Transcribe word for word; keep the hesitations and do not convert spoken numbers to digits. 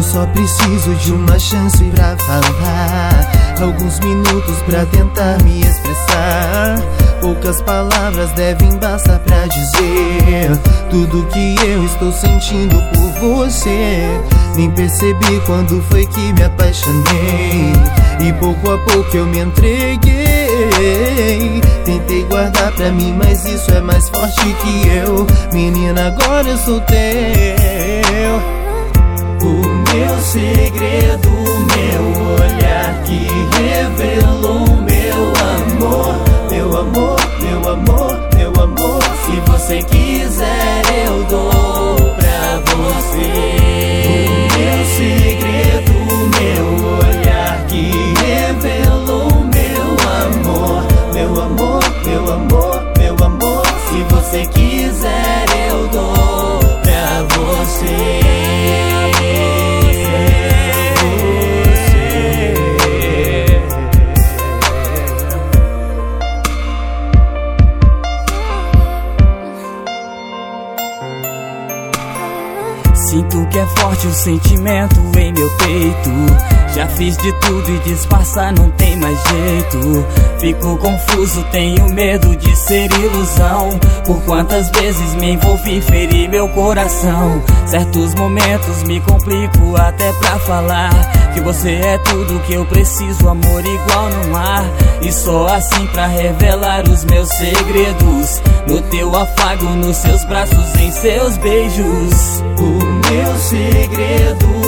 só preciso de uma chance pra falar, alguns minutos pra tentar me expressar. Poucas palavras devem bastar pra dizer tudo que eu estou sentindo por você. Nem percebi quando foi que me apaixonei, e pouco a pouco eu me entreguei. Tentei guardar pra mim, mas isso é mais forte que eu. Menina, agora eu sou teu. O meu segredo, meu olhar que revelou meu amor. Meu amor, meu amor, meu amor. Se você quiser eu dou pra você. O meu segredo, meu olhar que revelou meu amor. Meu amor, meu amor, meu amor. Se você quiser eu dou pra você. Sinto que é forte o sentimento em meu peito. Já fiz de tudo e disfarçar não tem mais jeito. Fico confuso, tenho medo de ser ilusão. Por quantas vezes me envolvi, feri meu coração. Certos momentos me complico até pra falar que você é tudo que eu preciso, amor igual no ar. E só assim pra revelar os meus segredos, no teu afago, nos seus braços, em seus beijos. O meu segredo,